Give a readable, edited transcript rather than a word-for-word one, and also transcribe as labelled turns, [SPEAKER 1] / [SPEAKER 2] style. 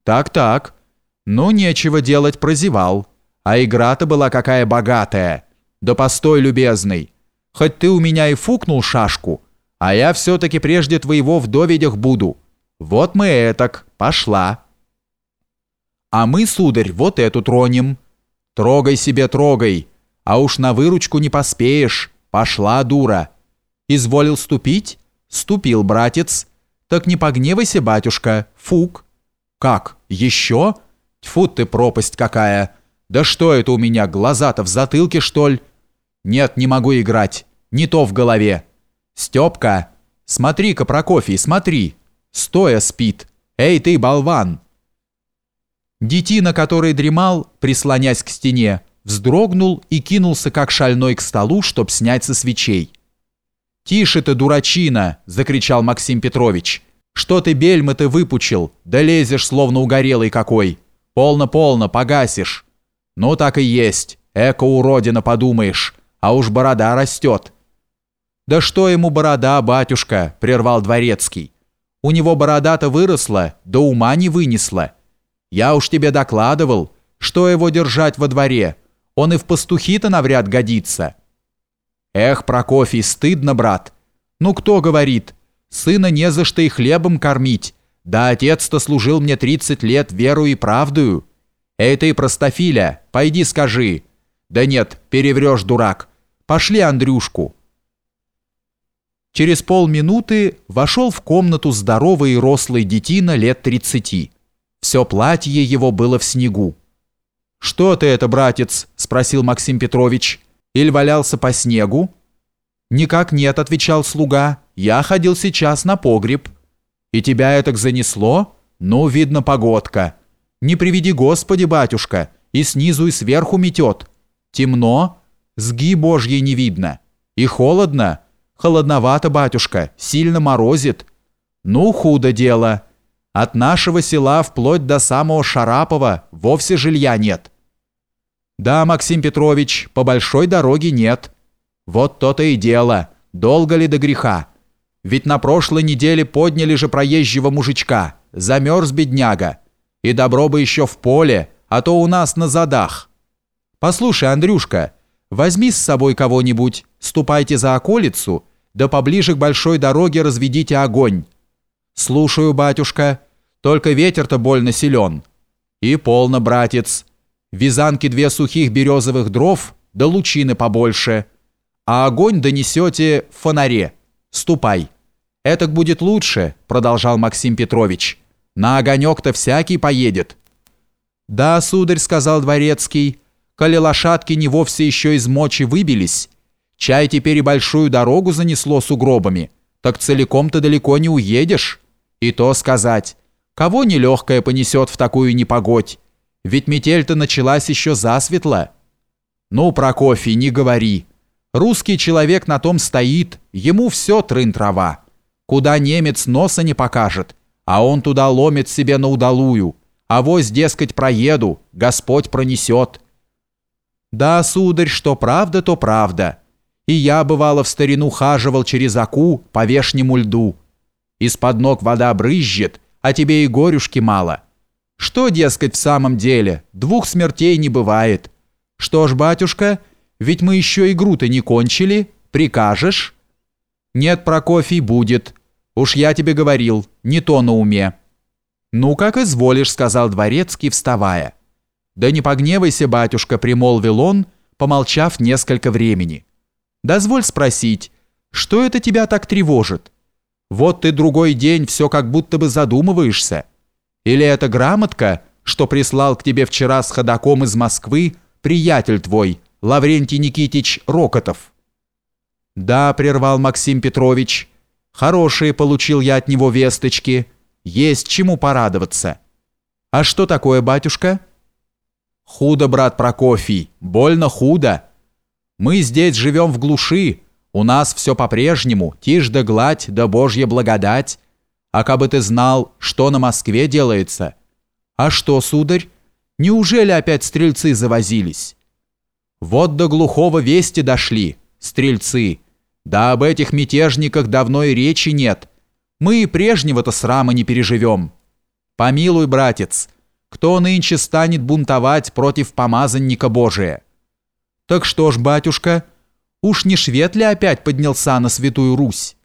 [SPEAKER 1] Так. Ну, нечего делать, прозевал. А игра-то была какая богатая. Да постой, любезный. Хоть ты у меня и фукнул шашку, а я все-таки прежде твоего в доведях буду. Вот мы этак, пошла. А мы, сударь, вот эту тронем. Трогай себе, трогай, а уж на выручку не поспеешь. Пошла, дура. Изволил ступить? Ступил, братец. Так не погневайся, батюшка, фук. Как, еще? Тьфу ты, пропасть какая. Да что это у меня, глаза-то в затылке, что ли? Нет, не могу играть, не то в голове. Степка, смотри-ка, Прокофий, смотри. Стоя спит. Эй ты, болван. Детина, который дремал, прислонясь к стене, вздрогнул и кинулся как шальной к столу, чтоб снять со свечей. «Тише ты, дурачина!» – закричал Максим Петрович. «Что ты бельмы-то выпучил? Да лезешь, словно угорелый какой! Полно, погасишь!» «Ну так и есть, эко-уродина, подумаешь, а уж борода растет!» «Да что ему борода, батюшка!» – прервал Дворецкий. «У него борода-то выросла, да ума не вынесла. Я уж тебе докладывал, что его держать во дворе, он и в пастухи-то навряд годится». «Эх, Прокофий, стыдно, брат. Ну кто говорит, сына не за что и хлебом кормить, да отец-то служил мне 30 лет веру и правдою. Эй ты, простофиля, пойди скажи». «Да нет, переврешь, дурак. Пошли Андрюшку». Через полминуты вошел в комнату здоровый и рослый детина лет 30. Все платье его было в снегу. «Что ты это, братец?» – спросил Максим Петрович. «Иль валялся по снегу?» «Никак нет», – отвечал слуга. «Я ходил сейчас на погреб». «И тебя этак занесло? Ну, видно, погодка. Не приведи Господи, батюшка, и снизу и сверху метет. Темно, сги Божьей не видно. И холодно. Холодновато, батюшка, сильно морозит. Ну, худо дело. От нашего села вплоть до самого Шарапова вовсе жилья нет». «Да, Максим Петрович, по большой дороге нет». «Вот то-то и дело. Долго ли до греха? Ведь на прошлой неделе подняли же проезжего мужичка. Замерз бедняга. И добро бы еще в поле, а то у нас на задах. Послушай, Андрюшка, возьми с собой кого-нибудь, ступайте за околицу, да поближе к большой дороге разведите огонь». «Слушаю, батюшка, только ветер-то больно силен». «И полно, братец. Вязанки 2 сухих березовых дров, да лучины побольше. А огонь донесете в фонаре. Ступай». «Этак будет лучше», – продолжал Максим Петрович. «На огонек-то всякий поедет». «Да, сударь», – сказал Дворецкий, – «коли лошадки не вовсе еще из мочи выбились, чай теперь и большую дорогу занесло сугробами, так целиком-то далеко не уедешь. И то сказать, кого нелегкое понесет в такую непогодь? Ведь метель-то началась еще засветло». «Ну, Прокофий, не говори. Русский человек на том стоит, ему все трын-трава. Куда немец носа не покажет, а он туда ломит себе на удалую. Авось, дескать, проеду, Господь пронесет». «Да, сударь, что правда, то правда. И я, бывало, в старину хаживал через Аку по вешнему льду. Из-под ног вода брызжет, а тебе и горюшки мало. Что, дескать, в самом деле, 2 смертей не бывает. Что ж, батюшка, ведь мы еще игру-то не кончили, прикажешь?» «Нет, Прокофий, будет. Уж я тебе говорил, не то на уме». «Ну, как изволишь», — сказал Дворецкий, вставая. «Да не погневайся, батюшка», — примолвил он, помолчав несколько времени. «Дозволь спросить, что это тебя так тревожит? Вот ты другой день все как будто бы задумываешься. Или это грамотка, что прислал к тебе вчера с ходоком из Москвы приятель твой, Лаврентий Никитич Рокотов?» «Да», — прервал Максим Петрович, — «хорошие получил я от него весточки. Есть чему порадоваться». «А что такое, батюшка?» «Худо, брат Прокофий, больно худо. Мы здесь живем в глуши, у нас все по-прежнему, тишь да гладь да Божья благодать. А кабы ты знал, что на Москве делается». «А что, сударь, неужели опять стрельцы завозились?» «Вот до глухого вести дошли, стрельцы. Да об этих мятежниках давно и речи нет. Мы и прежнего-то срама не переживем. Помилуй, братец, кто нынче станет бунтовать против помазанника Божия? Так что ж, батюшка, уж не швед ли опять поднялся на Святую Русь?